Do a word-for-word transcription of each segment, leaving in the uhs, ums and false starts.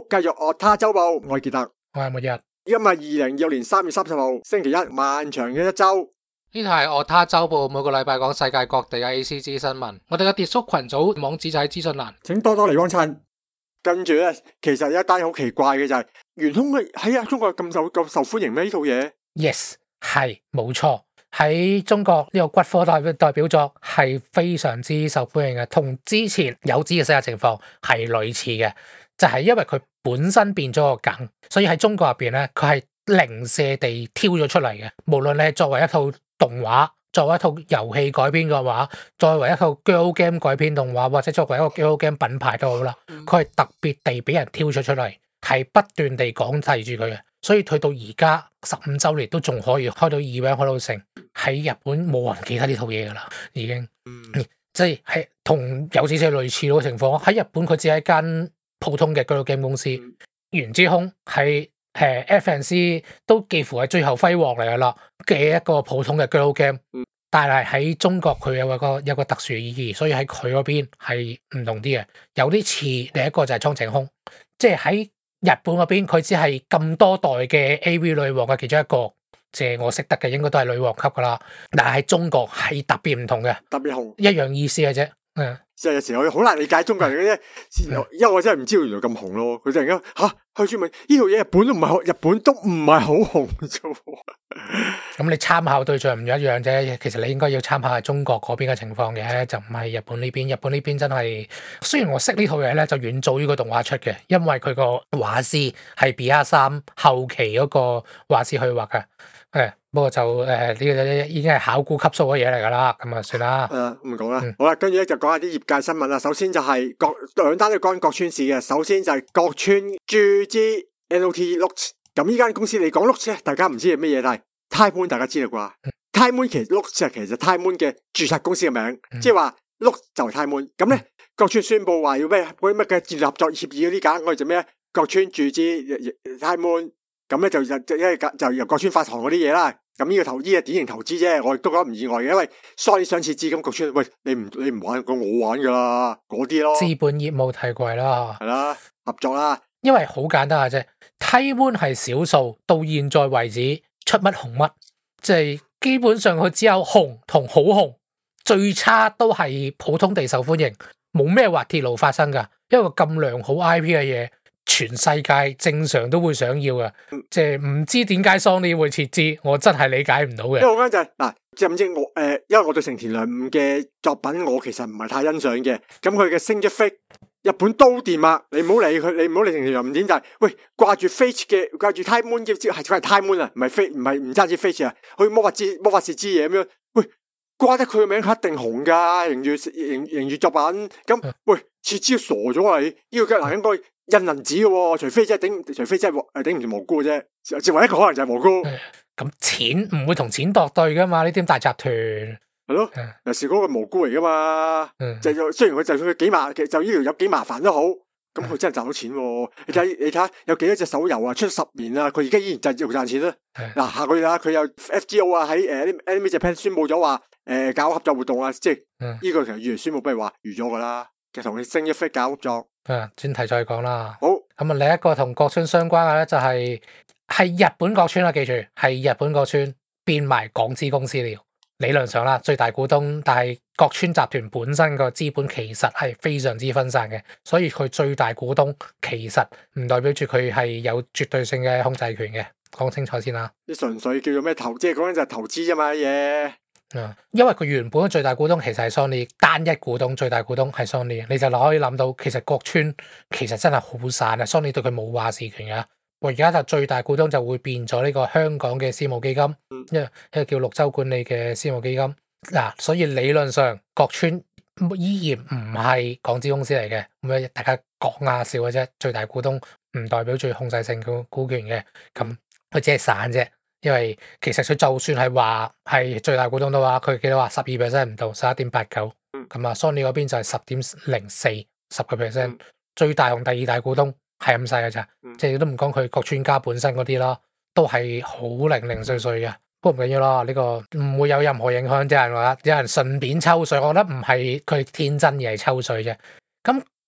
繼續樂他週報，我係傑特， 我係末日。 今日二零二六年三月三十號星期一，漫長嘅一周。 呢度係樂他週報，每個禮拜講世界各地嘅 A C G 新聞。我哋嘅跌叔群組網址就喺資訊欄， 請多多嚟幫襯。跟住咧，其實有一單好奇怪嘅就係、是，元兇喺中國咁受咁受歡迎咩？呢套嘢 ？Yes， 係冇錯。喺中國呢個骨科代表代表作係非常之受歡迎嘅，同之前有知嘅世界情況係類似嘅，就係、是、因為佢本身變咗個梗，所以喺中國入邊咧，佢係零舍地挑咗出嚟嘅。無論你係作為一套動畫，作為一套遊戲改編嘅話，作為一套 girl game 改編動畫，或者作為一個 girl game 品牌都好啦，佢係特別地俾人挑咗出嚟，係不斷地講提住佢嘅。所以去到而家十五週年都仲可以開到 event 開到成，喺日本冇人記得呢套嘢噶啦，已經，嗯、即係係同有少少類似嗰個情況。喺日本佢只係一間普通嘅 girl game 公司，原之空係誒 F N C 都幾乎係最後輝煌嚟噶啦嘅一個普通嘅 girl game，但係喺中國佢有個有個特殊意義，所以喺佢嗰邊係唔同啲嘅，有啲似另一個就係蒼井空，即係喺日本嗰邊佢只係咁多代嘅 A V 女王嘅其中一個，即係我識得嘅應該都係女王級噶啦，但係喺中國係特別唔同嘅， 特別紅， 一樣意思嘅啫。嗯， 即係有時我好難理解中國人嘅啫，因為我真係唔知道原來咁紅咯。佢突然間吓去專問呢套嘢，日本都唔係好，日本都唔係好紅啫。 咁你參考對象唔一樣啫，其實你應該要參考係中國嗰邊嘅情況嘅，就唔係日本呢邊。日本呢邊真係，雖然我識呢套嘢咧，就遠早於個動畫出嘅，因為佢個畫師係 B R 三後期嗰個畫師去畫嘅。誒，不過就誒呢個已經係考古級數嘅嘢嚟噶啦，咁啊算啦。 誒，唔講啦。好啦，跟住咧就講下啲業界新聞啦。首先就係各兩單都關各村事嘅。首先就係各村注資 N O T Looks。咁呢間公司你講 Looks 咧，大家唔知係乜嘢，但係 Time Moon 大家知道啩？嗯、Time Moon 其實 Looks 係其實 Time Moon 嘅註冊公司嘅名，嗯、即係話 Looks 就係 Time Moon。咁咧，各村宣布話要咩嗰啲乜嘅戰略合作協議嗰啲㗎，我哋做咩？各村注資 Time Moon。咁咧就就因為就由各村發行嗰啲嘢啦，咁呢個投資係典型投資啫，我亦都覺得唔意外嘅，因為 Sony 上次資金各村，喂你唔你唔玩，咁我玩噶啦，嗰啲咯。資本業務提攜啦，係啦，合作啦。因為好簡單嘅啫 Time Moon 係少數到現在為止出乜紅乜，即係基本上佢只有紅同好紅，最差都係普通地受歡迎，冇咩滑鐵盧發生噶，因為咁良好 I P 嘅嘢。全世界正常都會想要嘅，即係唔知點解 Sony 會撤資，我真係理解唔到嘅。因為我覺得就係嗱，知唔知我誒，因為我對成田良悟嘅作品我其實唔係太欣賞嘅，咁佢嘅升咗 Fate 日本都掂啊，你唔好理佢，你唔好理成田良悟點就係，喂掛住 Fate 嘅掛住 Time Moon 嘅係佢係 Time Moon 啊，唔係 Fate 唔係唔單止 Fate 啊，去魔法之魔法使之夜咁樣，喂掛得佢個名佢一定紅噶，迎住迎迎住作品，咁喂撤資傻咗啊你，呢個嗱應該。印銀紙嘅，除非真係頂，除非真係誒頂唔住蘑菇嘅啫，只唯一一個可能就係蘑菇。咁錢唔會同錢度對噶嘛？呢啲大集團係咯，有時嗰個蘑菇嚟噶嘛。嗯、就雖然佢就算佢幾麻，就呢條有幾麻煩都好，咁佢真係賺到錢。嗯、你睇你睇下有幾多隻手遊啊，出十年啦，佢而家依然就賺錢啦。嗱、嗯，下個月啊，佢有 F G O 啊喺誒 Anime Japan 宣布咗話誒搞合作活動啊，即係呢、嗯、個其實預宣布不如話預咗噶啦，其實同你升一 fit 搞合作。啊，專題再講啦。好，咁啊，另一個同各村相關嘅咧就係、是、係日本各村啦，記住係日本各村變埋港資公司了。理論上啦，最大股東，但係各村集團本身個資本其實係非常之分散嘅，所以佢最大股東其實唔代表住佢係有絕對性嘅控制權嘅。講清楚先啦。你純粹叫做咩投，即係講緊就係投資啫嘛嘢。嗯，因為佢原本嘅最大股東其實係 Sony， 單一股東最大股東係 Sony， 你就可以諗到其實各村其實真係好散啊 ，Sony 對佢冇話事權噶。我而家就最大股東就會變咗呢個香港嘅私募基金，一個一個叫綠洲管理嘅私募基金。嗱、啊，所以理論上各村依然唔係港資公司嚟嘅，咁啊大家講下笑嘅啫。最大股東唔代表最控制性股股權嘅，咁佢只係散啫。因為其實佢就算係話係最大股東嘅話，佢幾多話十二 percent 唔到，十一點八九。咁啊，Sony 嗰邊就係十點零四，十個 percent。最大同第二大股東係咁細嘅咋，嗯、即係都唔講佢各村家本身嗰啲啦，都係好零零碎碎嘅。不過唔緊要啦，呢、這個唔會有任何影響。啲人話有人順便抽水，我覺得唔係佢天真而係抽水啫。咁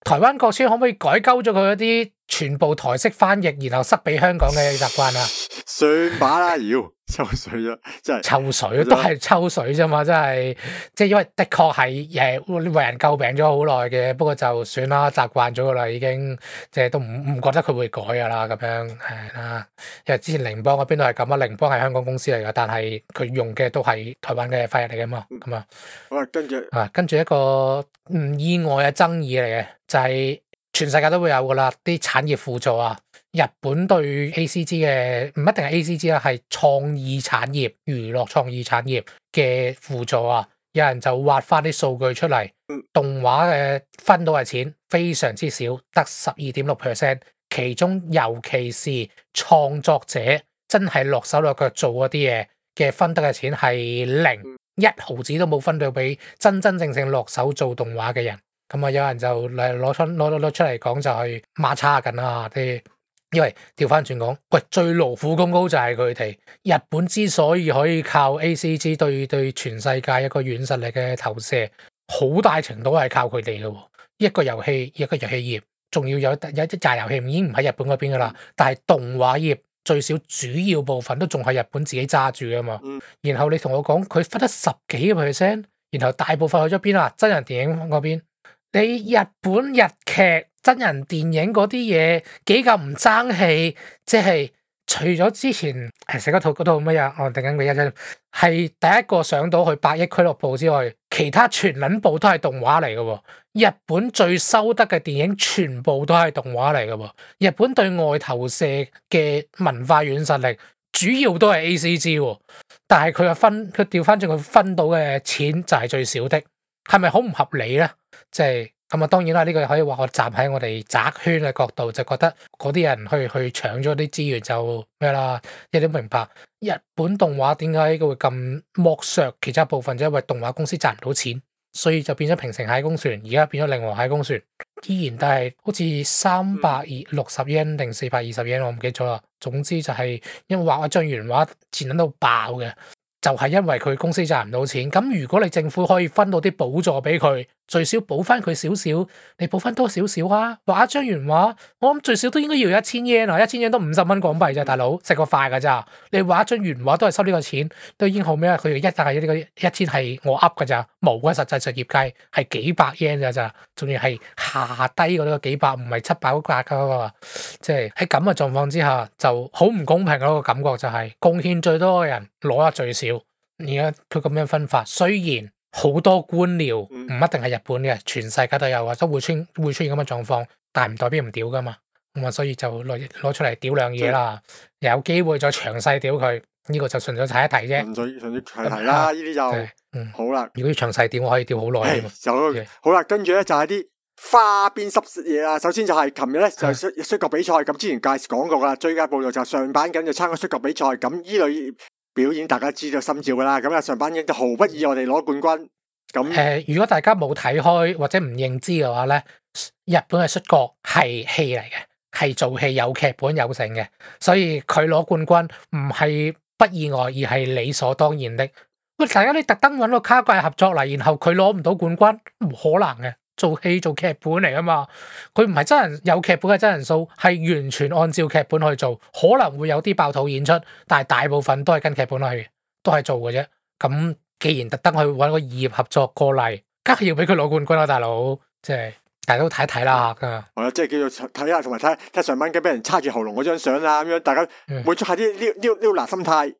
台灣國村可唔可以改鳩咗佢一啲全部台式翻譯，然後塞俾香港嘅習慣啊？ 算把啦，妖抽水咗，真係抽水都係抽水啫嘛，真係即係因為的確係誒為人詬病咗好耐嘅，不過就算啦，習慣咗噶啦，已經即係都唔唔覺得佢會改噶啦，咁樣係啦。因為之前寧邦嗰邊都係咁啊，寧邦係香港公司嚟噶，但係佢用嘅都係台灣嘅翻譯嚟噶嘛，咁啊， 好啦，跟住啊跟住一個唔意外嘅爭議嚟嘅，就係、是、全世界都會有噶啦，啲產業輔助啊。日本對 A C G 嘅唔一定係 A C G 啦，係創意產業、娛樂創意產業嘅輔助啊！有人就挖翻啲數據出嚟，動畫嘅分到嘅錢非常之少，得十二點六 percent。其中尤其是創作者真係落手落腳做嗰啲嘢嘅分得嘅錢係零，一毫子都冇分到俾真真正正落手做動畫嘅人。咁啊，有人就嚟攞出攞攞出嚟講就係孖叉緊啊啲。因為調翻轉講，喂，最勞苦功高就係佢哋。日本之所以可以靠 A C G 對對全世界一個軟實力嘅投射，好大程度係靠佢哋嘅。一個遊戲一個遊戲業，仲要有有一紮遊戲已經唔喺日本嗰邊噶啦，但係動畫業最少主要部分都仲係日本自己揸住噶嘛。然後你同我講佢分得十幾個 percent，然後大部分去咗邊啊？真人電影嗰邊，你日本日劇。真人電影嗰啲嘢幾咁唔爭氣，即係除咗之前誒食嗰套嗰套乜嘢，我突然間俾一張係第一個上到去百億俱樂部之外，其他全撚部都係動畫嚟嘅喎。日本最收得嘅電影全部都係動畫嚟嘅喎。日本對外投射嘅文化軟實力主要都係 A C G 喎，但係佢又分佢調翻轉佢分到嘅錢就係最少的，係咪好唔合理咧？即係。咁啊，當然啦，呢個可以話我站喺我哋宅圈嘅角度，就覺得嗰啲人去去搶咗啲資源就咩啦，你都明白日本動畫點解會咁剝削其他部分，就因為動畫公司賺唔到錢，所以就變咗平成蟹公船，而家變咗令和蟹公船，依然都係好似三百二六十 yen 定四百二十 yen，我唔記得咗啦。總之就係因為畫一張原畫錢撚到爆嘅。就係因為佢公司賺唔到錢，咁如果你政府可以分到啲補助俾佢，最少補翻佢少少，你補翻多少少啊？畫一張原畫，我諗最少都應該要一千 yen 啊，一千 yen 都五十蚊港幣咋，大佬食個飯噶咋？你畫一張原畫都係收呢個錢，都已經好咩？佢哋一但係呢個一千係我噏噶咋，冇嘅實際上業界係幾百 yen 噶咋，仲要係下低嗰個幾百，唔係七百嗰格噶嘛，即係喺咁嘅狀況之下，就好唔公平咯。個感覺就係貢獻最多嘅人攞得最少。而家佢咁樣分法，雖然好多官僚唔一定係日本嘅，全世界都有啊，都會出會出現咁嘅狀況，但係唔代表唔屌噶嘛。咁啊，所以就攞攞出嚟屌兩嘢啦。的有機會再詳細屌佢，呢、這個就純粹提一提啫。 純粹純粹提提啦，呢啲就嗯好啦。如果要詳細屌，我可以屌好耐。 就好啦，跟住咧就係啲花邊濕嘢啦。首先就係琴日咧就摔摔角比賽，咁之前介紹講過噶啦，最佳報道就上版緊就參加摔角比賽，咁呢類表演大家知道心照噶啦，咁啊上版已經就毫不意外地攞冠軍。咁誒、 呃，如果大家冇睇開或者唔認知嘅話咧，日本嘅摔角係戲嚟嘅，係做戲有劇本有成嘅，所以佢攞冠軍唔係不意外，而係理所當然的。喂，大家你特登揾個卡怪合作嚟，然後佢攞唔到冠軍，唔可能嘅。做戲做劇本嚟噶嘛，佢唔係真人有劇本嘅真人 show，係完全按照劇本去做，可能會有啲爆肚演出，但係大部分都係跟劇本去，都係做嘅啫。咁既然特登去揾個異業合作過嚟，梗係要俾佢攞冠軍啦，大佬，即係大家都睇一睇啦吓。 係啊，即係叫做睇下，同埋睇睇上班機俾人叉住喉嚨嗰張相啦，咁樣大家滿足下啲撩撩撩拿心態。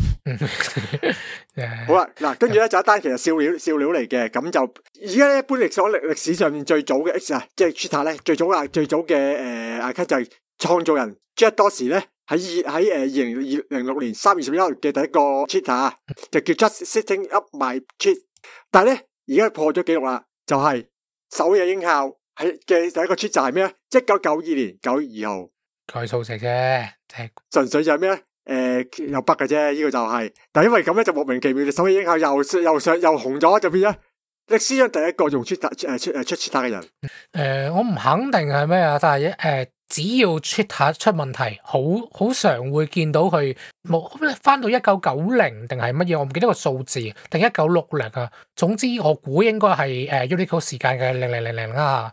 好啦，嗱，跟住咧就一單其實笑料笑料嚟嘅，咁就而家咧一般歷所歷歷史上面最早嘅 X 啊，即係 Twitter 咧最早啊最早嘅誒 account 就係創造人 Jack Dorsey 咧喺二喺誒二零二零六年三月十一號嘅第一個 Twitter 就叫 Just Setting Up My Tweet， 但係咧而家破咗紀錄啦，就係、是、首野英孝喺嘅第一個 Tweet 就係咩咧？一九九二年九月二號改數值啫， 純粹就係咩咧？誒、呃，又北嘅啫，呢、這個就係、是，但係因為咁咧，就莫名其妙，首野英孝又又上又紅咗，就變咗歷史上第一個用 Twitter 誒出誒出 Twitter 嘅人。誒、 呃，我唔肯定係咩啊，但係誒、呃，只要 Twitter 出問題，好好常會見到佢冇翻到一九九零定係乜嘢，我唔記得個數字，定一九六零啊。總之我估應該係誒 Unicode 時間嘅零零零零啦。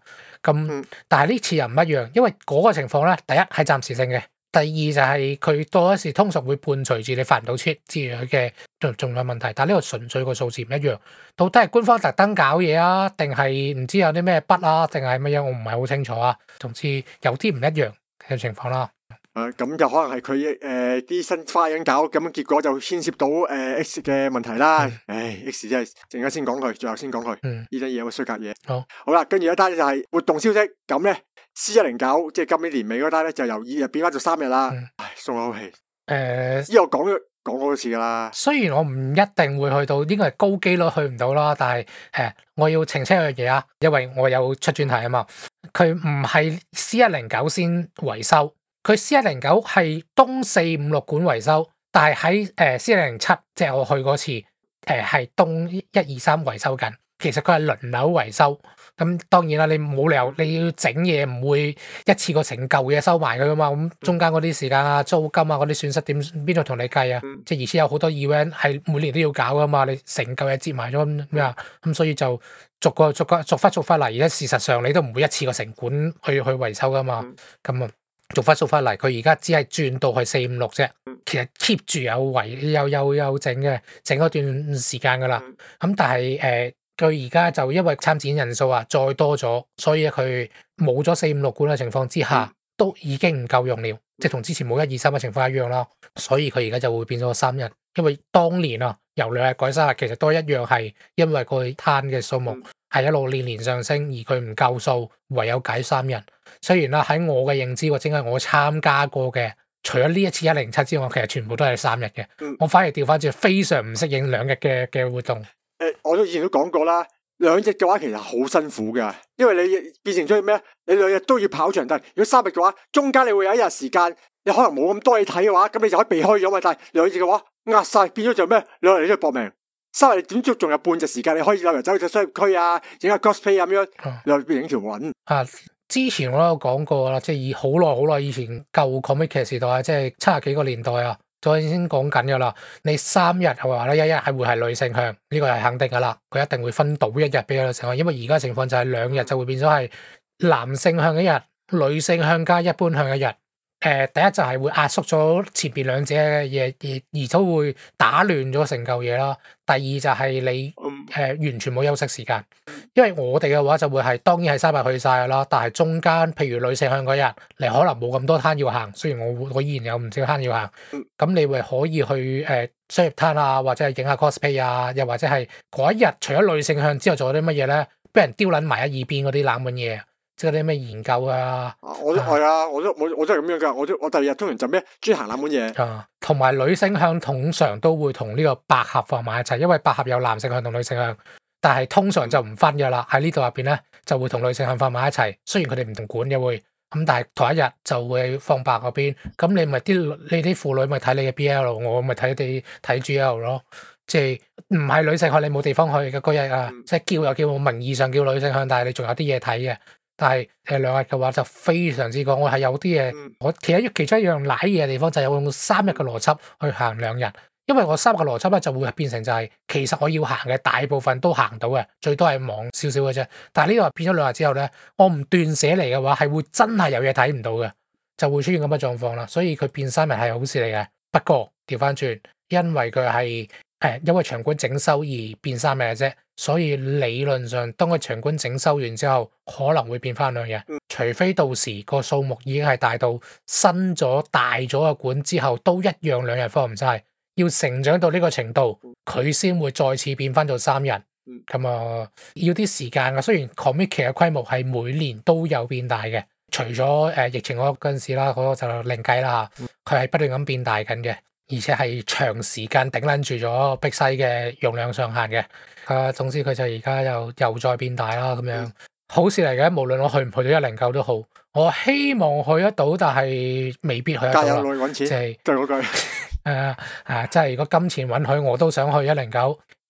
咁、 嗯但係呢次又唔一樣，因為嗰個情況咧，第一係暫時性嘅，第二就係佢多一時通常會伴隨住你發唔到 tweet 之類嘅仲仲有問題，但係呢個純粹個數字唔一樣，到底係官方特登搞嘢啊，定係唔知有啲咩筆啊，定係乜嘢，我唔係好清楚啊。總之有啲唔一樣嘅情況啦。 誒，咁就可能係佢誒啲新花樣搞，咁結果就牽涉到誒 X 嘅問題啦。 嗯唉，X 真係陣間先講佢，最後先講佢。 嗯， 呢單嘢有個衰格嘢。 好， 好啦，跟住一單就係活動消息，咁咧 C 一零九即係今年年尾嗰單咧，就由二日變翻做三日啦。 嗯唉，鬆口氣。 誒， 呢個講咗講好多次噶啦。 雖然我唔一定會去到，應該係高機率去唔到啦，但係誒，我要澄清一樣嘢啊，因為我有出專題啊嘛，佢唔係 C 一零九先維修。佢 C 一零九係東四五六館維修，但係喺誒 C 一零七，即係我去嗰次，誒、呃、係東一二三維修緊。其實佢係輪流維修，咁當然啦，你冇理由你要整嘢唔會一次過成舊嘢收埋佢噶嘛。咁中間嗰啲時間啊、租金啊嗰啲損失點邊度同你計啊？ 嗯、 即係而且有好多 event 係每年都要搞噶嘛，你成舊嘢接埋咗咩啊？咁所以就逐個逐個逐忽逐忽嚟，而家事實上你都唔會一次過成館去去維修噶嘛。咁啊、嗯。逐忽逐忽嚟，佢而家只係轉到去四五六啫。其實 keep 住有維有有有整嘅，整嗰段時間噶啦。咁但係誒，佢而家就因為參展人數啊再多咗，所以佢冇咗四五六館嘅情況之下，都已經唔夠用了，即係同之前冇一二三嘅情況一樣啦。所以佢而家就會變咗三日，因為當年啊由兩日改三日，其實都一樣係因為個攤嘅數目係一路年年上升，而佢唔夠數，唯有解三日。雖然啦，喺我嘅認知或者係我參加過嘅，除咗呢一次一零七之外，其實全部都係三日嘅。 嗯、 我反而調翻轉，非常唔適應兩日嘅嘅活動。誒、 呃，我都以前都講過啦，兩日嘅話其實好辛苦噶，因為你變成咗咩？你兩日都要跑場，但係如果三日嘅話，中間你會有一日時間，你可能冇咁多嘢睇嘅話，咁你就可以避開咗嘛。但係兩日嘅話，壓晒變咗就咩？兩日你都要搏命。三日點足仲有半隻時間，你可以兩日走去商業區啊，整下 cosplay 咁樣，又變成條韻啊！之前我都有講過啦，即係以好耐好耐以前舊 comic 時代，即係七十幾個年代啊，就已經講緊噶啦。你三日係話咧，一日係會係女性向，呢個係肯定噶啦。佢一定會分到一日俾女性向，因為而家情況就係兩日就會變咗係男性向一日，女性向加一般向一日。誒、呃，第一就係會壓縮咗前邊兩者嘅嘢，而而都會打亂咗成嚿嘢啦。第二就係你誒、呃、完全冇休息時間，因為我哋嘅話就會係當然係三日去晒㗎啦。但係中間譬如女性向嗰日，你可能冇咁多攤要行，雖然我我依然有唔少攤要行，咁你會可以去誒、呃、商業攤啊，或者係影下 cosplay 啊，又或者係嗰一日除咗女性向之後，做咗啲乜嘢咧？俾人丟撚埋一二邊嗰啲冷門嘢。即係啲咩研究啊？ 我都係啊，我都我我都係咁樣噶。我都我第二日通常就咩專行冷門嘢啊，同埋女性向通常都會同呢個百合放埋一齊，因為百合有男性向同女性向，但係通常就唔分噶啦。喺呢度入邊咧就會同女性向放埋一齊，雖然佢哋唔同館嘅會咁，但係同一日就會放百合嗰邊。咁你咪啲你啲婦女咪睇你嘅 B L， 我咪睇你睇 G L 咯。即係唔係女性向你冇地方去嘅嗰日啊，嗯、即係叫又叫我名義上叫女性向，但係你仲有啲嘢睇嘅。但係誒兩日嘅話就非常之講，我係有啲嘢，嗯、我其實其中一樣瀨嘢嘅地方就係我用三日嘅邏輯去行兩日，因為我三日嘅邏輯咧就會變成就係、是、其實我要行嘅大部分都行到嘅，最多係忙少少嘅啫。但係呢個變咗兩日之後咧，我唔斷捨離嘅話係會真係有嘢睇唔到嘅，就會出現咁嘅狀況啦。所以佢變三日係好事嚟嘅。不過調翻轉，因為佢係誒因為場館整修而變三日嘅啫。所以理論上，當個場館整修完之後，可能會變翻兩日，除非到時個數目已經係大到新咗大咗嘅館之後，都一樣兩日放唔晒，要成長到呢個程度，佢先會再次變翻做三日。咁啊，要啲時間噶。雖然 comic 嘅規模係每年都有變大嘅，除咗誒疫情嗰陣時啦，嗰個就另計啦吓，佢係不斷咁變大緊嘅。而且係長時間頂撚住咗碧西嘅容量上限嘅，啊，總之佢就而家又又再變大啦，咁樣、嗯、好事嚟嘅。無論我去唔去到一零九都好，我希望去得到，但係未必去得到啦。加油揾錢， 即係就係嗰句。 誒誒，即係如果金錢允許，我都想去一零九。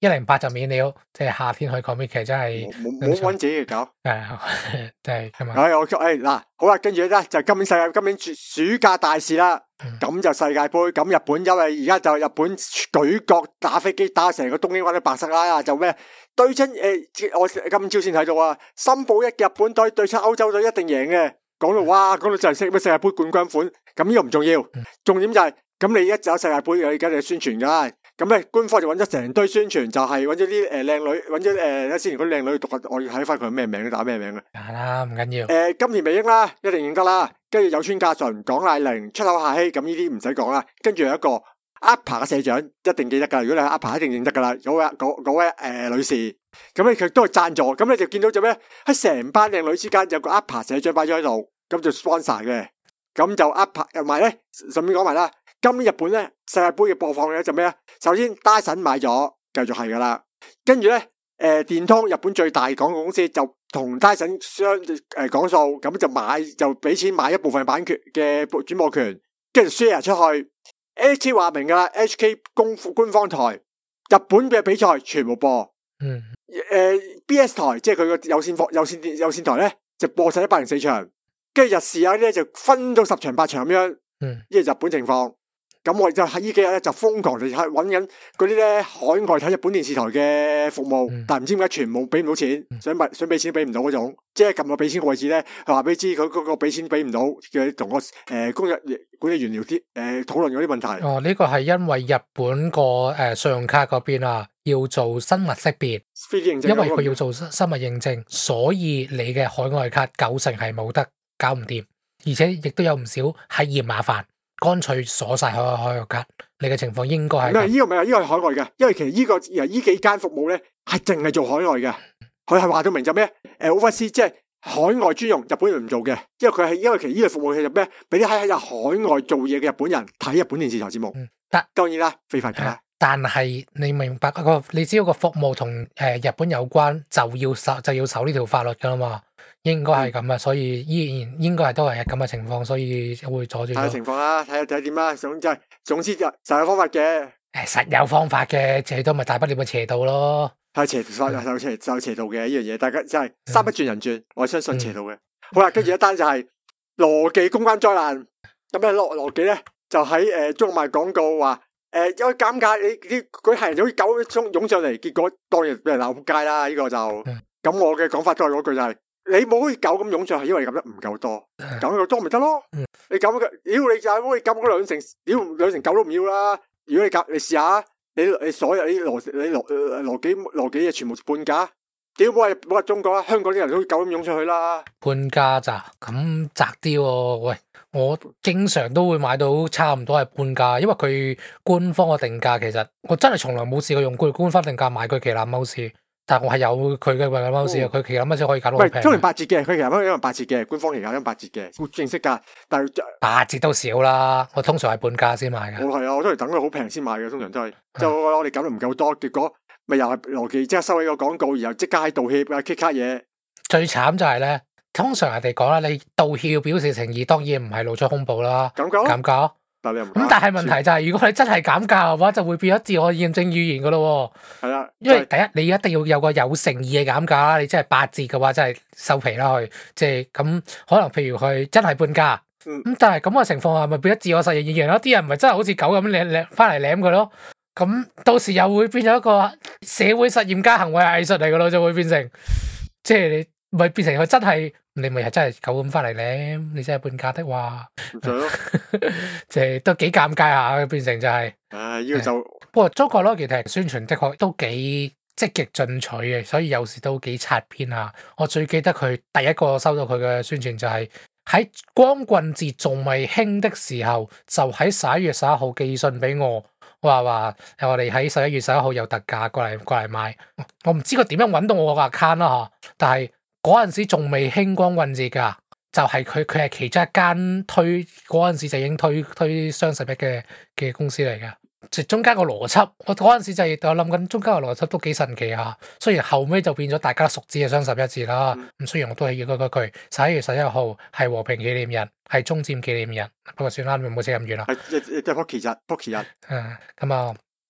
一零八就免了，即係夏天去 comic 其實真係冇冇冇揾自己嘅搞。 誒，真係咁啊！ 唉，我誒嗱，好啦，跟住咧就今年世界今年暑假大事啦，咁、嗯、就世界盃，咁日本因為而家就日本舉國打飛機打成個東京灣都白色啦，就咩對親誒，我今朝先睇到啊，森保一日本隊對親歐洲隊一定贏嘅，講到哇，講到就係識咩世界盃冠軍款，咁呢個唔重要，重點就係、是、咁你一走世界盃，你而家就宣傳噶。咁咧，官方就揾咗成堆宣傳，就係揾咗啲誒靚女，揾咗誒之前嗰啲靚女讀下，我要睇翻佢咩名，打咩名嘅。 係啦，唔緊要。 誒，金田美英啦，一定認得啦。跟住有村架純、廣瀨鈴、出口夏希，咁呢啲唔使講啦。跟住有一個 A P P A 嘅社長，一定記得噶。如果你係 A P P A 一定認得噶啦。嗰位嗰嗰位誒、呃、女士，咁咧佢都係贊助，咁你就見到做咩？喺成班靚女之間有個 A P P A 社長擺咗喺度，咁就 sponsor 嘅。咁就 A P P A 同埋咧，順便講埋啦。今年日本咧世界盃嘅播放咧就咩啊？首先 Dyson 買咗，繼續係噶啦。跟住咧，誒、呃、電通日本最大廣告公司就同 Dyson 相誒講數，咁就買就俾錢買一部分版權嘅轉播權，跟住 share 出去。H K 話明噶啦 ，H K 公官方台日本嘅比賽全部播。 嗯。 誒、呃、B S 台即係佢個有線放有線電有線台咧就播晒一百零四場，跟住日視啊啲咧就分到十場八場咁樣。 嗯。 呢係日本情況。咁我就喺呢幾日咧就瘋狂地揾緊嗰啲咧海外睇日本電視台嘅服務，嗯、但係唔知點解全部俾唔到錢，嗯、想想俾錢都俾唔到嗰種，即係撳落俾錢個位置咧，佢話俾你知佢嗰個俾錢俾唔到，嘅同個誒工作管理員聊啲誒討論嗰啲問題。哦，呢、 這個係因為日本個誒信用卡嗰邊啊要做生物識別，因為佢要做生物認證，所以你嘅海外卡九成係冇得搞唔掂，而且亦都有唔少係嫌麻煩。乾脆鎖晒海外海外卡，你嘅情況應該係唔係呢個唔係呢個係海外嘅，因為其實呢、這個誒呢幾間服務咧係淨係做海外嘅，佢係話到明就咩？誒 overseas 即係海外專用，日本人唔做嘅，因為佢係因為其實呢個服務係咩？俾啲喺喺海外做嘢嘅日本人睇日本電視台節目。得、嗯、當然啦，非法㗎。 但係你明白個？你只要個服務同誒日本有關，就要守就要守呢條法律㗎啦嘛。應該係咁啊，所以依然應該係都係咁嘅情況，所以會阻住。睇下情況啦，睇下睇下點啦。總之，總之就實有方法嘅。誒，實有方法嘅，最多咪大不了咪邪道咯。係邪法，有邪有邪道嘅呢樣嘢，大家真係山不轉人轉，嗯、我相信邪道嘅。嗯、好啦，跟住一單就係羅技公關災難。咁咧羅羅技咧就喺誒、呃、中賣廣告話誒有減價，你啲嗰啲客人好似狗湧湧上嚟，結果當日俾人鬧仆街啦。呢、這個就咁，嗯、我嘅講法都係嗰句就係、是。你冇好似狗咁湧上，係因為你撳得唔夠多，撳得多咪得咯。嗯、你撳嘅，屌你就係你撳嗰兩成，屌兩成九都唔要啦。如果你撳，你試下，你你所有啲羅你羅羅幾羅幾嘢全部半價，屌冇話冇話中國啦，香港啲人都好似狗咁湧上去啦。半價咋？咁窄啲喎？喂，我經常都會買到差唔多係半價，因為佢官方嘅定價其實我真係從來冇試過用佢官方定價買佢旗艦貓屎。但係我係有佢嘅雲貓屎啊，佢旗艦貓屎可以搞到好平。唔係，通常八折嘅，佢旗艦貓因為八折嘅，官方旗艦因八折嘅，正式價。但係八折都少啦，我通常係半價先買嘅。我係啊，我都係等佢好平先買嘅，通常都係。就我哋搞到唔夠多，結果咪又係羅技即刻收起個廣告，然後即刻喺道歉啊，kick 卡嘢。最慘就係咧，通常人哋講啦，你道歉要表示誠意，當然唔係露出胸部啦。減價，減價。咁但係問題就係、是，如果你真係減價嘅話，就會變咗自我驗證語言噶咯。係啦，因為第一你一定要有個有誠意嘅減價啦。你真係八折嘅話，真係收皮啦佢。即係咁，可能譬如佢真係半價，咁、嗯、但係咁嘅情況下，咪變咗自我實現語言咯。啲人咪真係好似狗咁舐舐翻嚟舐佢咯。咁到時又會變咗一個社會實驗加行為藝術嚟噶咯，就會變成即係你。咪變成佢真係，你咪係真係狗咁翻嚟咧？你真係半價的話，即係都幾尷尬下，變成就係、是。唉、啊，呢、這個就不過中國咯，其實宣傳的確都幾積極進取嘅，所以有時都幾擦邊啊。我最記得佢第一個收到佢嘅宣傳就係、是、喺光棍節仲未興的時候，就喺十一月十一號寄信俾我，話話我哋喺十一月十一號有特價過嚟過嚟買。我唔知佢點樣揾到我個 account 啦吓，但係。嗰陣時仲未興光棍節㗎，就係佢佢係其中一間推嗰陣時就已經推推雙十一嘅嘅公司嚟㗎。即係中間個邏輯，我嗰陣時就係我諗緊中間個邏輯都幾神奇嚇。雖然後尾就變咗大家熟知嘅雙十一字啦。咁、嗯、雖然我都係要嗰句十一月十一號係和平紀念日，係中戰紀念日。不過算啦，唔好寫咁遠啦。係即係 Pocky 日，Pocky 日。誒咁啊，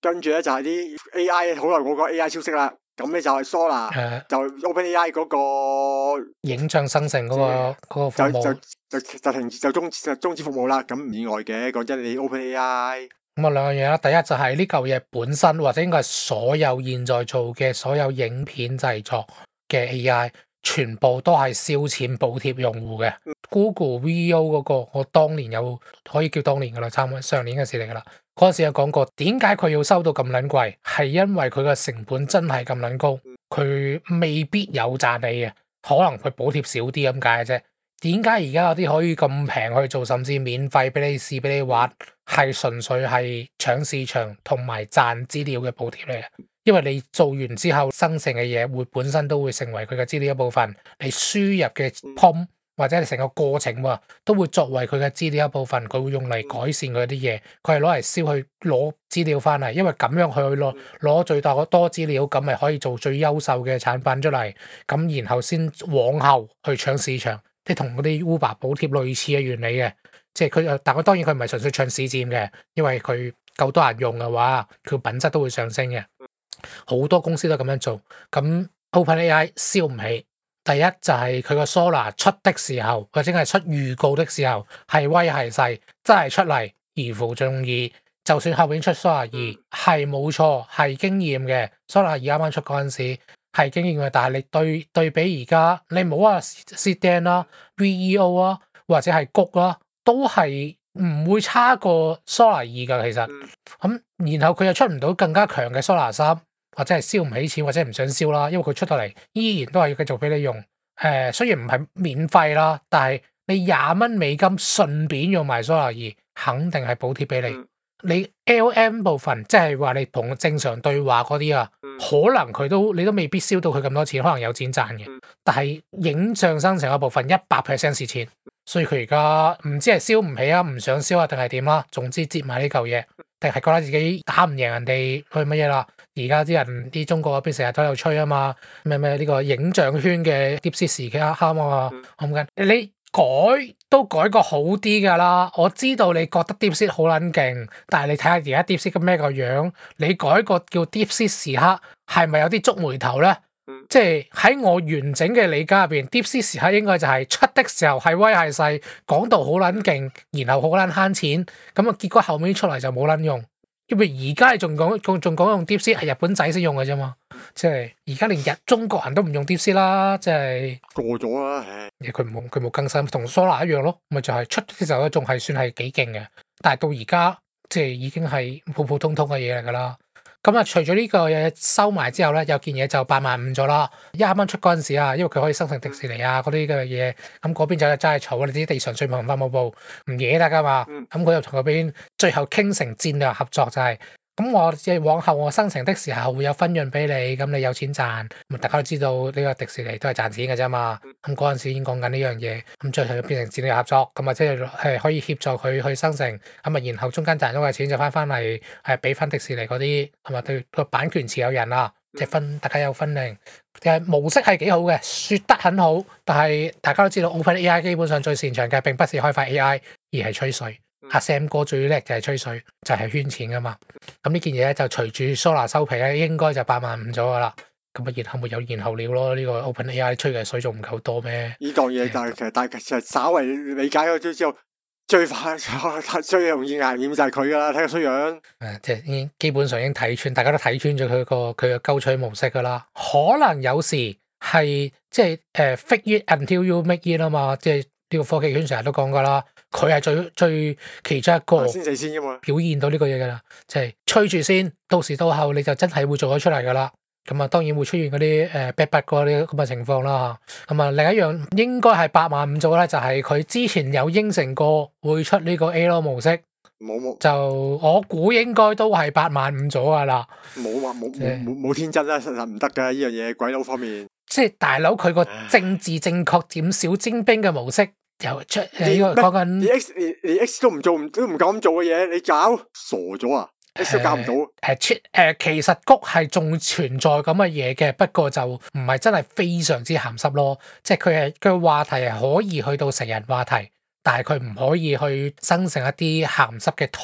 跟住咧就係啲 A I 好耐嗰個 A I 消息啦。咁咧就係 Sora， 誒就 OpenAI 嗰個影像生成嗰、個嗰、個服就就務。 就就停就終就終止服務啦。咁唔意外嘅，講真，你 OpenAI 咁啊兩樣嘢啦，第一就係呢嚿嘢本身，或者應該係所有現在做嘅所有影片製作嘅 A I，全部都係燒錢補貼用戶嘅。 嗯 Google V E O 嗰、個，我當年有可以叫當年噶啦，差唔多上年嘅事嚟噶啦。嗰陣時有講過，點解佢要收到咁撚貴？係因為佢個成本真係咁撚高，佢未必有賺你嘅，可能佢補貼少啲咁解嘅啫。點解而家有啲可以咁平去做，甚至免費俾你試俾你玩，係純粹係搶市場同埋賺資料嘅補貼嚟嘅。因為你做完之後生成嘅嘢會本身都會成為佢嘅資料一部分，你輸入嘅 prompt 或者係成個過程喎，都會作為佢嘅資料一部分，佢會用嚟改善佢啲嘢，佢係攞嚟燒去攞資料翻嚟，因為咁樣去攞攞最大多資料，咁咪可以做最優秀嘅產品出嚟，咁然後先往後去搶市場。即係同嗰啲 Uber 補貼類似嘅原理嘅，即係佢，但係當然佢唔係純粹搶市佔嘅，因為佢夠多人用嘅話，佢品質都會上升嘅。好多公司都咁樣做，咁 OpenAI 燒唔起。第一就係佢個 Sora 出的時候，或者係出預告的時候，係威係勢，真係出嚟而符中意。就算後面出 Sora 二係冇錯，係經驗嘅。Sora 二啱啱出嗰陣時。係經驗嘅，但係你對對比而家，你唔好話 Sedan 啦、V E O 啊，或者係谷啦，都係唔會差過 Sora 二㗎。其實咁，然後佢又出唔到更加強嘅 Sora 三，或者係燒唔起錢，或者唔想燒啦，因為佢出到嚟依然都係要繼續俾你用。誒、呃，雖然唔係免費啦，但係你廿蚊美金順便用埋 Sora 二，肯定係補貼俾你。你 L M 部分即係話你同正常對話嗰啲啊，可能佢都你都未必燒到佢咁多錢，可能有錢賺嘅。但係影像生成嗰部分一百 percent 蝕錢，所以佢而家唔知係燒唔起啊，唔想燒啊，定係點啦？總之接埋呢嚿嘢，定係覺得自己打唔贏人哋去乜嘢啦？而家啲人啲中國嗰邊成日都有吹啊嘛，咩咩呢個影像圈嘅 DeepSeek 時期啱啊嘛，咁緊你。改都改個好啲㗎啦，我知道你覺得 DeepSeek 好撚勁，但係你睇下而家 DeepSeek 咁咩個樣，你改個叫 DeepSeek 時刻係咪有啲觸霉頭咧？嗯、即係喺我完整嘅理解入邊 DeepSeek 時刻應該就係出的時候係威係勢，講到好撚勁，然後好撚慳錢，咁啊結果後面出嚟就冇撚用。因為而家你仲講仲仲講用 DeepSeek 係日本仔先用嘅啫嘛，即係而家連日中國人都唔用 DeepSeek 啦，即係過咗啦， 佢冇佢冇更新，同 Sora 一樣咯，咪就係、是、出嘅時候仲係算係幾勁嘅，但係到而家即係已經係普普通通嘅嘢嚟噶啦。咁啊，除咗呢個嘢收埋之後咧，有件嘢就八萬五咗啦。一啱啱出嗰陣時啊，因為佢可以生成迪士尼啊嗰啲嘅嘢，咁嗰邊就真係嘈，你知地上稅務法冇報唔惹得噶嘛。咁佢又同嗰邊最後傾成戰略合作就係、是。咁我即係往後我生成的時候會有分潤俾你，咁你有錢賺，咁大家都知道呢個迪士尼都係賺錢嘅啫嘛。咁嗰陣時已經講緊呢樣嘢，咁最後變成戰略合作，咁啊即係係可以協助佢去生成，咁啊然後中間賺咗嘅錢就翻翻嚟，係俾翻迪士尼嗰啲，係咪對個版權持有人啊，即係分大家有分零。其實模式係幾好嘅，說得很好，但係大家都知道 OpenAI 基本上最擅長嘅並不是開發 A I， 而係吹水。阿 Sam 哥最叻就係吹水，就係、是、圈錢噶嘛。咁呢件嘢咧就隨住 Sora 收皮咧，應該就八萬五咗噶啦。咁啊，然後沒有然後了咯。呢、這個 OpenAI 吹嘅水仲唔夠多咩？ 呢檔嘢但係其實大其實稍為理解咗之後，最快最容易捱厭就係佢噶啦，睇個衰樣。誒， 即係已經基本上已經睇穿，大家都睇穿咗佢個佢嘅鳩吹模式噶啦。可能有時係即係誒 fake it until you make it 啊嘛，即係呢個科技圈成日都講噶啦。佢係最最其中一個先死先噶嘛， 表現到呢個嘢噶啦，即係吹住先，到時到後你就真係會做咗出嚟噶啦。咁啊，當然會出現嗰啲誒 bad bug 嗰啲咁嘅情況啦。咁啊，另一樣應該係八萬五咗咧，就係佢之前有應承過會出呢個 A L 模式， 冇冇就我估應該都係八萬五咗噶啦。 冇話冇冇冇天真啦，實實唔得噶呢樣嘢，鬼佬方面。 即係大佬佢個政治正確點小精兵嘅模式。又出呢個講緊， 你 X 連連 X 都唔做，唔都唔敢做嘅嘢，你搞傻咗啊 ？X 都搞唔到。誒、 呃，出、呃、誒，其實谷係仲存在咁嘅嘢嘅，不過就唔係真係非常之鹹濕咯。即係佢係佢話題係可以去到成人話題，但係佢唔可以去生成一啲鹹濕嘅圖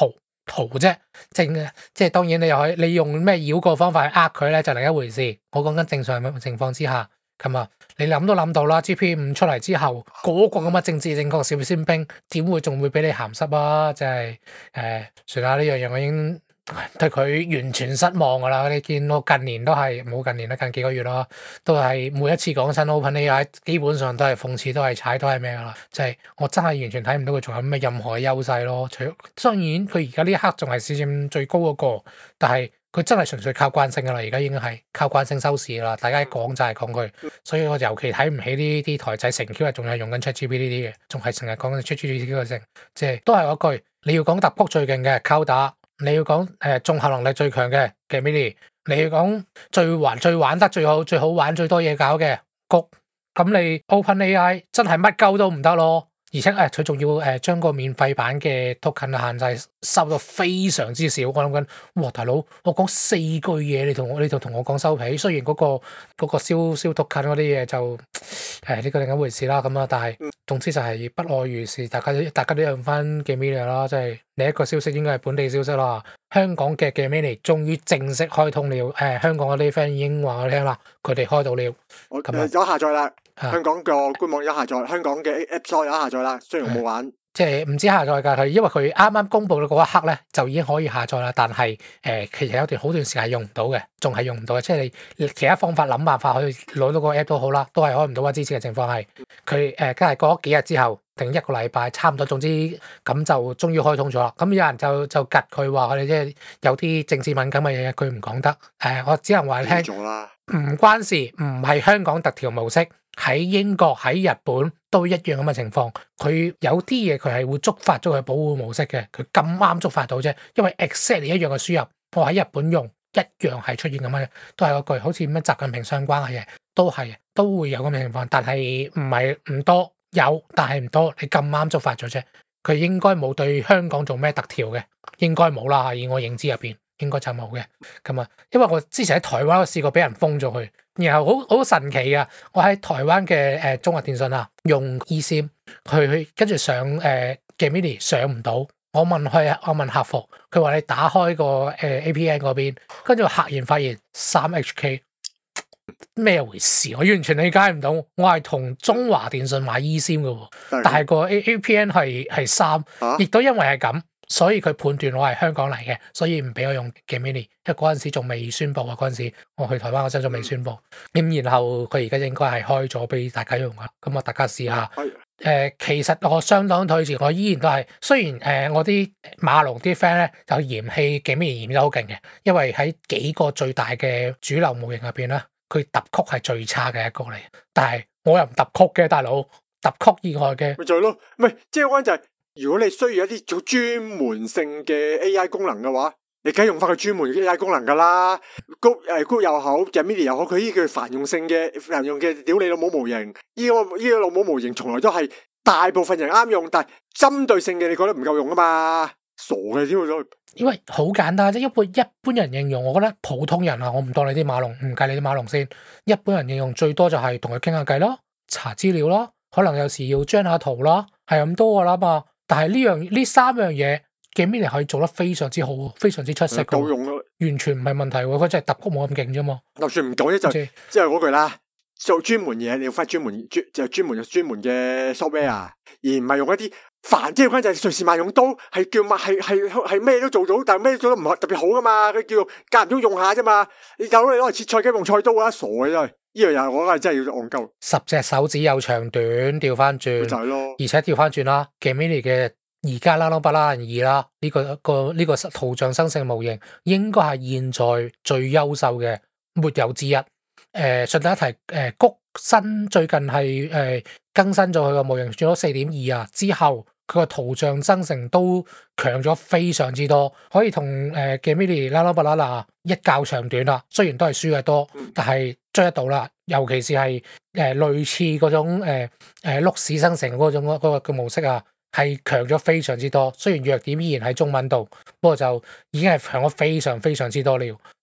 圖啫，正嘅，即係當然你又可以你用咩繞個方法去呃佢咧，就另一回事。我講緊正常嘅情況之下，咁啊，你諗都諗到啦，G P 五出嚟之後，嗰、個咁嘅政治正確小尖兵，點會仲會俾你鹹濕啊？即係誒，算啦，呢樣嘢我已經對佢完全失望噶啦。你見到近年都係冇近年啦，近幾個月咯，都係每一次講新 OpenAI，基本上都係諷刺，都係踩，都係咩噶啦？即係我真係完全睇唔到佢仲有咩任何嘅優勢咯。除咗當然佢而家呢一刻仲係市佔最高嗰個，但係佢真係純粹靠慣性噶啦。而家已經係靠慣性收市噶啦。大家一講就係講佢，所以我尤其睇唔起呢啲台仔成 Q 日仲係用緊 ChatGPT 呢啲嘅，仲係成日講緊 ChatGPT 個性，即係都係嗰句，你要講突撲最勁嘅靠打。你要講誒綜合能力最強嘅嘅 Gemini，你要講最玩最玩得最好最好玩最多嘢搞嘅谷，咁你 OpenAI 真係乜鳩都唔得咯。而且誒佢仲要誒將個免費版嘅 token 限制收到非常之少。我諗緊，哇大佬，我講四句嘢，你同我你就同我講收皮。雖然嗰、嗰個嗰、嗰個燒燒 token 嗰啲嘢就誒呢、哎呢個另一回事啦。咁啊，但係總之就係不外如是，大家都大家都用翻 Gemini 啦。即係另一個消息應該係本地消息啦。香港嘅 Gemini 終於正式開通了。誒、呃、香港嗰啲 friend 已經話我聽啦，佢哋開到了， 我咁有下載啦。香港個官網有下載，香港嘅 App Store 有下載啦。雖然我冇玩， 即係唔止下載㗎，佢因為佢啱啱公佈到嗰一刻咧，就已經可以下載啦。但係誒、呃，其實有段好段時間係用唔到嘅，仲係用唔到嘅。即係你其他方法諗辦法去攞到個 app 都好啦，都係開唔到啊！之前嘅情況係佢誒，梗係過咗幾日之後，定一個禮拜，差唔多。總之咁就終於開通咗啦。咁有人就就吉佢話佢哋即係有啲政治敏感嘅嘢，佢唔講得。誒、呃，我只能話你聽，唔關事，唔係香港特調模式。喺英國喺日本都一樣咁嘅情況，佢有啲嘢佢係會觸發咗佢保護模式嘅，佢咁啱觸發到啫。因為 exactly 一樣嘅輸入，我喺日本用一樣係出現咁嘅，都係嗰句好似咩習近平相關嘅嘢，都係都會有咁嘅情況，但係唔係唔多，有但係唔多，你咁啱觸發咗啫。佢應該冇對香港做咩特調嘅，應該冇啦，以我認知入邊。應該就冇嘅，咁啊，因為我之前喺台灣我試過俾人封咗佢，然後好好神奇嘅，我喺台灣嘅誒中華電信啊，用 eSIM 去去跟住上誒 Gemini 上唔到，我問佢，我問客服，佢話你打開個誒 A P N 嗰邊，跟住我赫然發現三 H K 咩回事，我完全理解唔到。我係同中華電信買 eSIM 嘅喎，但係個 A P N 係係三，亦都因為係咁。所以佢判斷我係香港嚟嘅，所以唔俾我用 Gemini，因為嗰陣時仲未宣佈啊。嗰陣時我去台灣嗰陣仲未宣佈，咁然後佢而家應該係開咗俾大家用啦。咁啊，大家試下。誒、呃，其實我相當推薦，我依然都係。雖然誒、呃、我啲馬龍啲 friend 咧就嫌棄 Gemini 嫌得好勁嘅，因為喺幾個最大嘅主流模型入邊咧，佢揼曲係最差嘅一個嚟。但係我又唔揼曲嘅，大佬揼曲以外嘅咪就係咯，唔係即係關就係。如果你需要一啲好專門性嘅 A I 功能嘅話，你梗係用翻佢專門嘅 A I 功能噶啦。谷誒谷又好 Gemini 又好，佢呢個泛用性嘅泛用嘅屌你老母模型，呢、這個呢、這個老母模型從來都係大部分人啱用，但係針對性嘅你覺得唔夠用啊嘛？傻嘅添喎， 因為好簡單啫。一般一般人應用，我覺得普通人啊，我唔當你啲馬龍，唔計你啲馬龍先。一般人應用最多就係同佢傾下偈咯，查資料咯，可能有時要張下圖咯，係咁多噶啦嘛。但係呢樣呢三樣嘢 Gemini 可以做得非常之好，非常之出色，夠用咯，完全唔係問題喎。佢真係揼曲冇咁勁啫嘛。就算唔講咧，就即係嗰句啦，做專門嘢你要翻專門專就專門專門嘅 software，而唔係用一啲煩，即係關就係瑞士萬用刀，係叫乜係係係咩都做到，但係咩做得唔特別好噶嘛。佢叫間唔中用下啫嘛。你走你攞嚟切菜雞用菜刀啊，傻嘅真係。呢樣嘢我覺得真係要戇鳩，十隻手指有長短，調翻轉，就係咯，而且調翻轉啦 Gemini 嘅而家啦啦巴啦二啦，呢、這個個呢、這個圖像生成模型應該係現在最優秀嘅，沒有之一。誒、呃，順帶一提，誒、呃，谷新最近係誒、呃、更新咗佢個模型，轉咗四點二啊，之後佢個圖像生成都強咗非常之多，可以同誒 Gemini 啦啦巴啦啦一較長短啦。雖然都係輸嘅多，但係追得到啦。尤其是係誒、呃、類似嗰種誒誒碌屎生成嗰種嗰個嘅模式啊，係強咗非常之多。雖然弱點依然喺中文度，不過就已經係強咗非常非常之多了。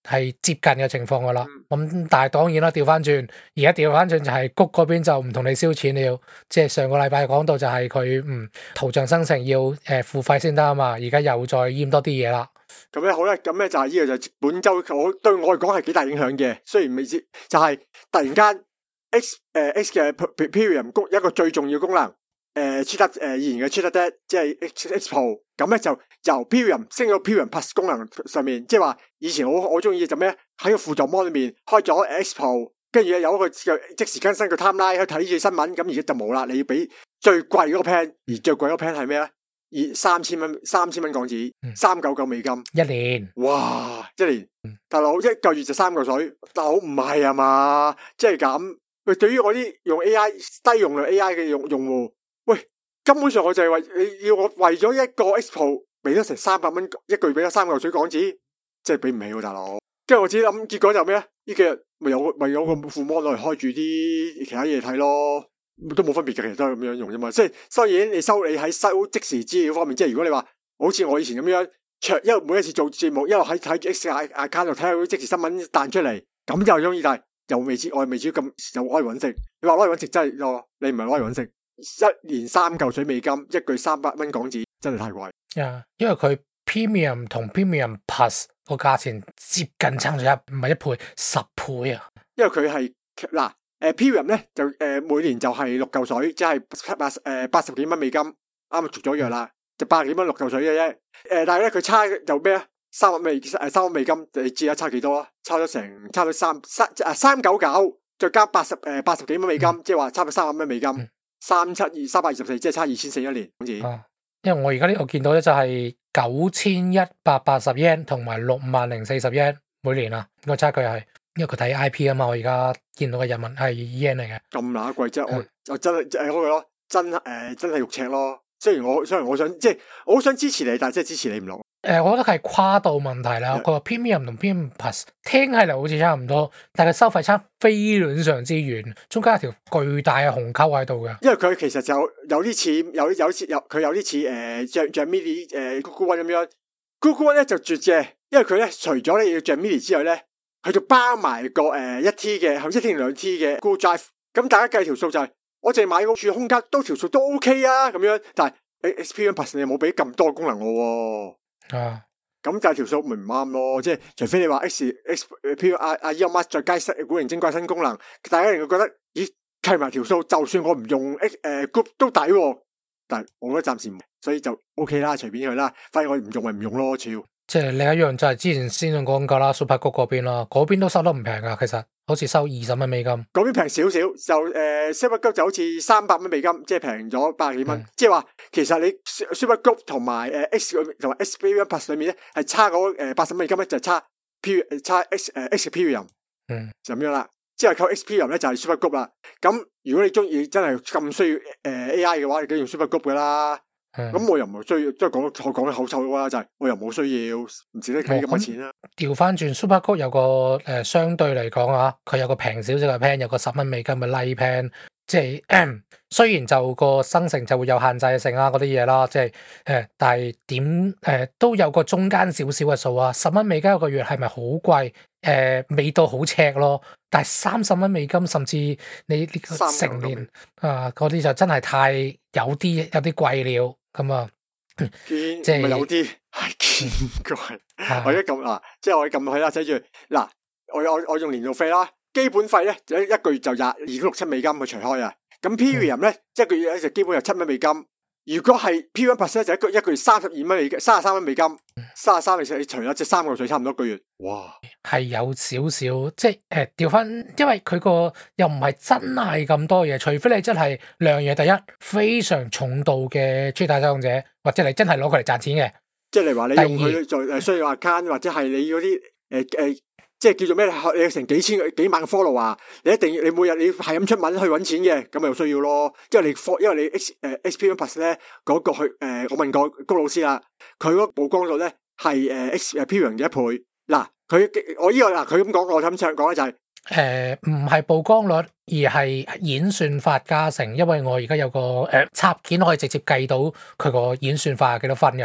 係接近嘅情況噶啦。咁、嗯、但係當然啦，調翻轉，而家調翻轉就係谷嗰邊就唔同你燒錢了。即係上個禮拜講到就係佢嗯圖像生成要誒、呃、付費先得啊嘛，而家又再閹多啲嘢啦。 咁咧好咧，咁咧就係呢個就本周我對我嚟講係幾大影響嘅，雖然未知就係、是、突然間 X 誒、呃、X 嘅 Premium 功一個最重要功能誒出得誒以前嘅出得得即係 X X Pro， 咁咧就由 Premium 升到 Premium Plus 功能上面，即係話以前我我中意就咩喺個輔助 mon 裏面開咗 X Pro， 跟住有一個即時更新個 timeline 去睇住新聞，咁而家就冇啦，你要俾最貴嗰個 plan， 而最貴嗰個 plan 係咩咧？以三千蚊，三千蚊港紙，三九九美金， 一年， 哇，一年，大佬一個月就三嚿水，大佬唔係啊嘛，即係咁。喂，對於我啲用 A I 低用量 A I 嘅用用戶，喂，根本上我就係為你要我為咗一個 X Pro 俾咗成三百蚊一個月俾咗三嚿水港紙，即係俾唔起喎，大佬。跟住我自己諗，結果就咩咧？呢幾日咪有咪有個副模攞嚟開住啲其他嘢睇咯。都冇分別嘅，其實都係咁樣用啫嘛。即係當然你收你喺收即時資料方面，即係如果你話好似我以前咁樣，卓一路每一次做節目，一路喺睇住 X account 度睇下啲即時新聞彈出嚟，咁就中意。但係又未知我未知咁又攞嚟搵食。你話攞嚟搵食真係咯，你唔係攞嚟搵食，一年三嚿水美金，一個月三百蚊港紙，真係太貴。 啊，因為佢 Premium 同 Premium Plus 個價錢接近差咗一唔係一倍，十倍啊。 因為佢係嗱。誒 Premium 咧就誒、呃、每年就係六嚿水，即係八誒八十幾蚊美金，啱啱續咗約啦，就八十幾蚊六嚿水嘅啫。誒、呃、但係咧佢差就咩啊？三百美誒三百美金，你知啦，差幾多啊？差咗成差咗三三啊三九九，再加八十誒八十幾蚊美金，嗯、即係話差咗三百蚊美金，嗯、三七二三百二十四，即係差二千四一年，好似。 啊，因為我而家呢度見到咧就係九千一百八十 yen 同埋六萬零四十 yen 每年啊，個差距係。因為佢睇 I P 啊嘛，我而家見到嘅人民係 yen 嚟嘅。咁乸貴啫，我我真係誒嗰個咯，真誒、呃、真係肉赤咯。雖然我雖然我想即係我好想支持你，但係即係支持你唔落。誒、 呃，我覺得係跨度問題啦。個 Premium 同 Premium Plus 聽起嚟好似差唔多，但係收費差非常上之遠，中間有條巨大嘅鴻溝喺度嘅。 因為佢其實就有啲似有有似有佢有啲似誒像像 mini 誒 Google One 咁樣 ，Google One 咧就絕嘅，因為佢咧除咗你要像 mini 之外咧。佢就包埋個誒一 T 嘅，係一 T 定兩 T 嘅 Google Drive。咁大家計條數就係、是，我淨係買個儲空間都條數都 OK 啊，咁樣。但係誒 X P Plus 你冇俾咁多功能我喎。啊，咁計條數咪唔啱咯？即係除非你話 X X P 阿阿 Elon Musk 再加新古靈精怪新功能，大家人會覺得咦計埋條數，就算我唔用 X 誒 Group 都抵喎。但係我覺得暫時唔，所以就 OK 啦，隨便佢啦。反正我唔用咪唔用咯，超。 即係另一樣就係之前先講過啦，Supergoop嗰邊啦，嗰邊都收得唔平噶，其實好似收二十蚊美金。 嗰邊平少少，就誒 Supergoop 就好似三百蚊美金，即係平咗百幾蚊。 嗯、 即係話其實你 Supergoop 同埋誒 X 同埋 X Premium Plus 裏面咧係差嗰誒八十蚊美金咧，就係差 P 差 X 誒 X Premium，嗯，就咁樣啦。之後扣 X Premium 咧就係 Supergoop 啦。咁如果你中意真係咁需要誒 A I 嘅話，你梗係用 Supergoop 噶啦。咁、嗯、我又唔需要，即係講我講得口臭嘅話，就係、是、我又冇需要，唔值得俾咁多錢啦。調翻轉 Supergoop 有個誒、呃、相對嚟講啊，佢有個平少少嘅 plan，有個十蚊美金嘅 Lite plan，即係、嗯、雖然就個生成就會有限制性啊嗰啲嘢啦，即係誒、呃，但係點誒都有個中間少少嘅數啊，十蚊美金一個月係咪好貴？誒、呃，未到好赤咯，但係三十蚊美金，甚至你呢個成年啊嗰啲就真係太有啲有啲貴了。咁啊， 即係有啲係見怪。我一撳嗱，即係我撳去啦，寫住嗱，我我我用年度費啦，基本費咧就一個月就廿二點六七美金去除開啊。咁 Premium 咧，即係一個月咧就基本有七蚊美金。如果係 Premium Plus 咧，就一個一個月三十二蚊美金，三十三蚊美金，三十三你你除啦，即係三個水差唔多一個月。哇，係有少少，即係誒調翻，因為佢個又唔係真係咁多嘢，除非你真係兩樣嘢，第一非常重度嘅最大使用者，或者你真係攞佢嚟賺錢嘅， 即係例如話你用佢做誒需要 account 或者係你嗰啲誒誒。即係叫做咩？你有成幾千幾萬個 follow 啊！你一定要你每日你係咁出文去搵錢嘅，咁咪又需要咯。因為你因為你 X 誒 X P Plus 咧嗰個去誒、呃，我問過高老師啦，佢嗰個曝光率咧係誒 X 誒 Premium 嘅一倍。嗱，佢我呢、這個嗱佢咁講，我咁想講咧就係誒唔係曝光率，而係演算法加成。因為我而家有個誒、呃、插件可以直接計到佢個演算法係幾多分嘅。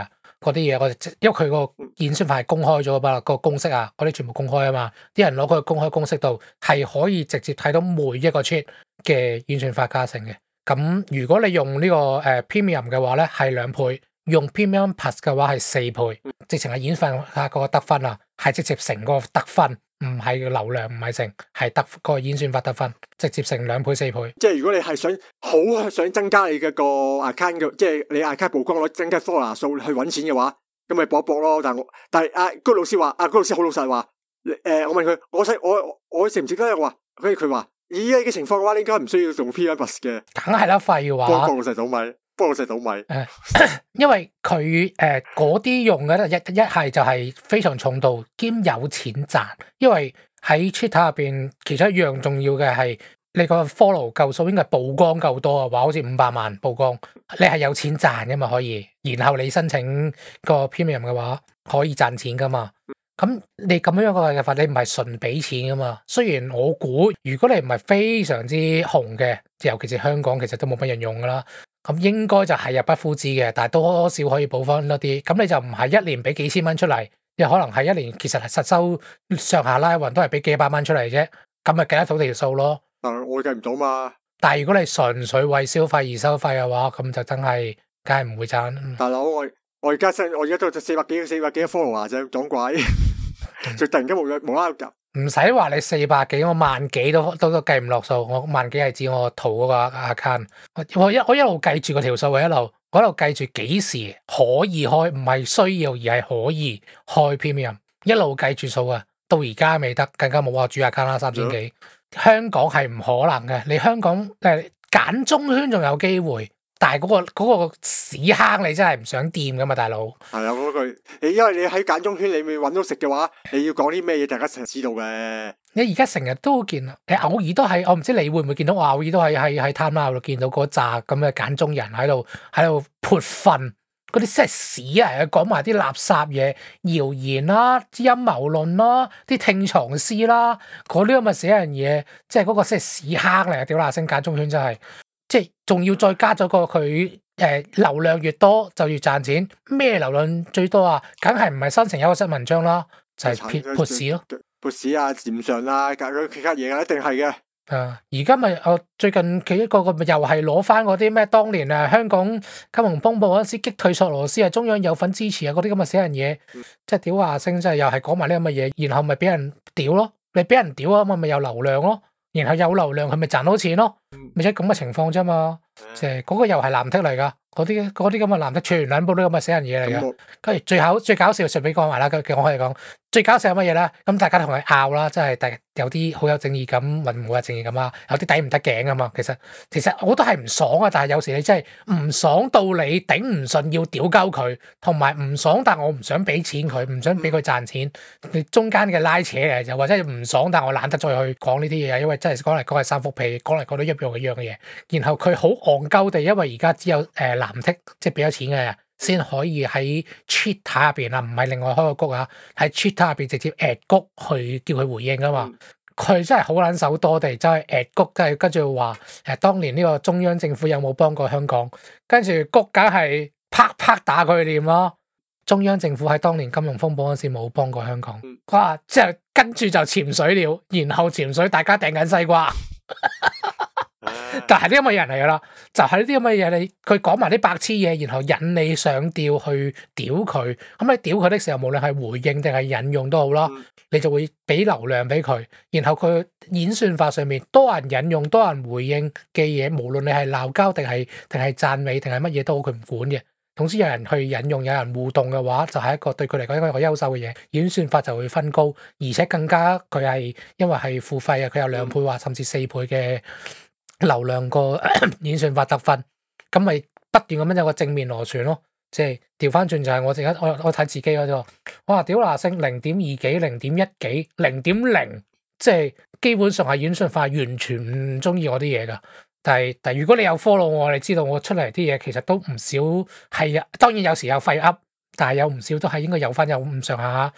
嗰啲嘢，我哋因為佢個演算法係公開咗噶嘛，個公式啊，嗰啲全部公開啊嘛，啲人攞佢個公開公式度係可以直接睇到每一個 cheat 嘅演算法加成嘅。咁如果你用呢、這個誒、呃、Premium 嘅話咧，係兩倍；用 Premium Plus 嘅話係四倍，直情係演算法嗰個得分啊，係直接成個得分。唔係流量，唔係成，係得個演算法得分，直接成兩倍四倍。 即係如果你係想好想增加你嘅個 account 嘅，即係你 account 曝光率增加 follower 數去搵錢嘅話，咁咪搏一搏咯。但係我但係阿高老師話，阿高老師好老實話，誒、呃，我問佢，我使我我值唔值得？我話，跟住佢話，以呢嘅情況嘅話，你應該唔需要用 P M Plus 嘅。 梗係啦，廢話。 幫幫老細倒米。幫老細倒米， 誒，因為佢誒嗰啲用嘅咧，一一係就係非常重度兼有錢賺，因為喺 Twitter 入邊，其中一樣重要嘅係你個 follow 夠數，應該曝光夠多啊，話好似五百萬曝光，你係有錢賺噶嘛可以，然後你申請個 premium 嘅話可以賺錢噶嘛，咁你咁樣個嘅法，你唔係純俾錢噶嘛。雖然我估，如果你唔係非常之紅嘅，尤其是香港，其實都冇乜人用噶啦。咁應該就係入不敷支嘅，但係都多少可以補翻多啲。咁你就唔係一年俾幾千蚊出嚟，又可能係一年其實係實收上下拉勻都係俾幾百蚊出嚟啫。咁咪計得到條數咯。 但係我計唔到嘛。 但係如果你純粹為消費而收費嘅話，咁就真係梗係唔會賺。 大佬，我我而家我而家都四百幾四百幾 follower 啫，撞鬼，就突然間冇冇啦啦夾。 唔使話你四百幾，我萬幾都都都計唔落數。我萬幾係指我圖嗰個 account，我一我一路計住個條數，我一路我一路計住幾時可以開，唔係需要而係可以開 premium，一路計住數啊。到而家未得，更加冇話主 account 啦，三千幾。香港係唔可能嘅，你香港誒揀中圈仲有機會。但係嗰個嗰個屎坑你真係唔想掂噶嘛，大佬。係啊，嗰句你因為你喺揀中圈你未搵到食嘅話，你要講啲咩嘢，大家成日知道嘅。 你而家成日都見，你偶爾都係，我唔知你會唔會見到，我偶爾都係喺喺 timeline 度見到嗰扎咁嘅揀中人喺度喺度潑糞，嗰啲真係屎啊！講埋啲垃圾嘢、謠言啦、陰謀論啦、啲聽藏師啦，嗰啲咁嘅死人嘢，即係嗰個真係屎坑嚟啊！屌嗱聲揀中圈真係。即係仲要再加咗個佢誒流量越多就越賺錢，咩流量最多啊？梗係唔係新城有一個新文章啦，就係撇潑屎咯， 潑屎啊、佔上啊、搞嗰其他嘢啊，一定係嘅。 啊！而家咪我最近佢一個個咪又係攞翻嗰啲咩？當年誒香港金融風暴嗰陣時擊退索羅斯啊，中央有份支持啊，嗰啲咁嘅死人嘢，嗯、即係屌下聲，即係又係講埋呢咁嘅嘢，然後咪俾人屌咯，你俾人屌啊，咁咪有流量咯。然後有流量，佢咪賺到錢咯，咪即係咁嘅情況啫嘛。即係嗰個又係藍剔嚟噶，嗰啲嗰啲咁嘅藍剔，全兩部都咁嘅死人嘢嚟噶。跟住最後最搞笑，順便講埋啦，佢我可以講最搞笑係乜嘢咧？咁大家同佢拗啦，即係第有啲好有正義感，或唔好有正義感啊，有啲抵唔得頸啊嘛。其實其實我都係唔爽啊，但係有時你真係唔爽到你頂唔順要屌鳩佢，同埋唔爽但我唔想俾錢佢，唔想俾佢賺錢，你中間嘅拉扯嚟，又或者唔爽但我懶得再去講呢啲嘢，因為真係講嚟講係三幅皮，講嚟講都一樣一樣嘅嘢。然後佢好戇鳩地，因為而家只有誒藍剔，即係俾咗錢嘅人先可以喺 Twitter 入邊啊，唔係另外開個谷啊，喺 Twitter 入邊直接 at 谷去叫佢回應啊嘛。佢、嗯、真係好撚手多地，真係 at 谷，即係跟住話誒，當年呢個中央政府有冇幫過香港？跟住谷梗係啪啪打佢臉咯。中央政府喺當年金融風暴嗰時冇幫過香港，哇！即係跟住就潛水了，然後潛水大家掟緊西瓜。但係啲咁嘅人嚟噶啦，就係呢啲咁嘅嘢，你佢講埋啲白痴嘢，然後引你上吊去屌佢。咁你屌佢的時候，無論係回應定係引用都好啦，嗯、你就會俾流量俾佢。然後佢演算法上面多人引用、多人回應嘅嘢，無論你係鬧交定係定係讚美定係乜嘢都好，佢唔管嘅。總之有人去引用、有人互動嘅話，就係、是、一個對佢嚟講一個一個優秀嘅嘢。演算法就會分高，而且更加佢係因為係付費啊，佢有兩倍或甚至四倍嘅流量個演算法得分，咁咪不斷咁樣有個正面螺旋咯。即係調翻轉就係我而家我我睇自己嗰度，我話屌嗱聲零點二幾、零點一幾、零點零，即係基本上係演算法完全唔中意我啲嘢噶。但係但係如果你有 follow 我，你知道我出嚟啲嘢其實都唔少係啊。當然有時有廢噏，但係有唔少都係應該有翻有咁上下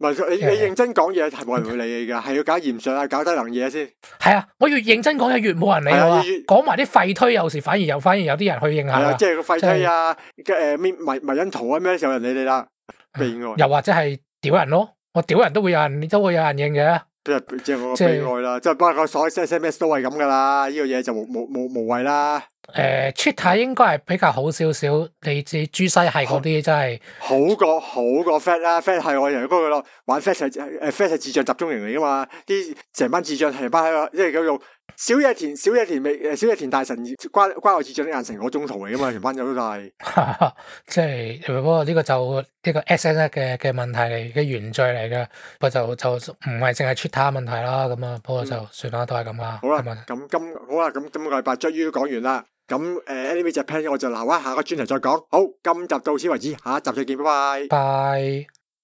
唔係你你認真講嘢係冇人會理你噶，係要搞嚴肅啊，搞低能嘢先。 係啊，我越認真講嘢越冇人理我啊。講埋啲廢推，有時反而有反而有啲人去應下。 係啊，即係個廢推啊，誒咩迷迷因圖啊咩，有人理你啦。悲哀。 又或者係屌人咯，我屌人都會有人都會有人應嘅。 即係即係我個悲哀啦，即係不過所有 S M S 都係咁噶啦，呢個嘢就無無無無謂啦。 誒 Twitter 應該係比較好少少，你知豬西係嗰啲真係好過好過 Fat 啦 ，Fat 係我人嗰個咯，玩 Fat 係誒 Fat 係智障集中營嚟噶嘛，啲成班智障成班喺度，即係叫做小野田小野田未誒小野田大神關關我智障的眼神嗰種圖嚟噶嘛，成班友都係， 即係不過呢個就呢、呢個 S N S 嘅嘅問題嚟嘅原罪嚟嘅，不過就就唔係淨係 Twitter 問題啦，咁啊不過就算啦，都係咁啦。 好啦，咁今好啦，咁今個禮拜終於都講完啦。咁誒 Anime Japan 我就留翻下個專題再講。好，今集到此為止，下一集再見，拜拜。 拜。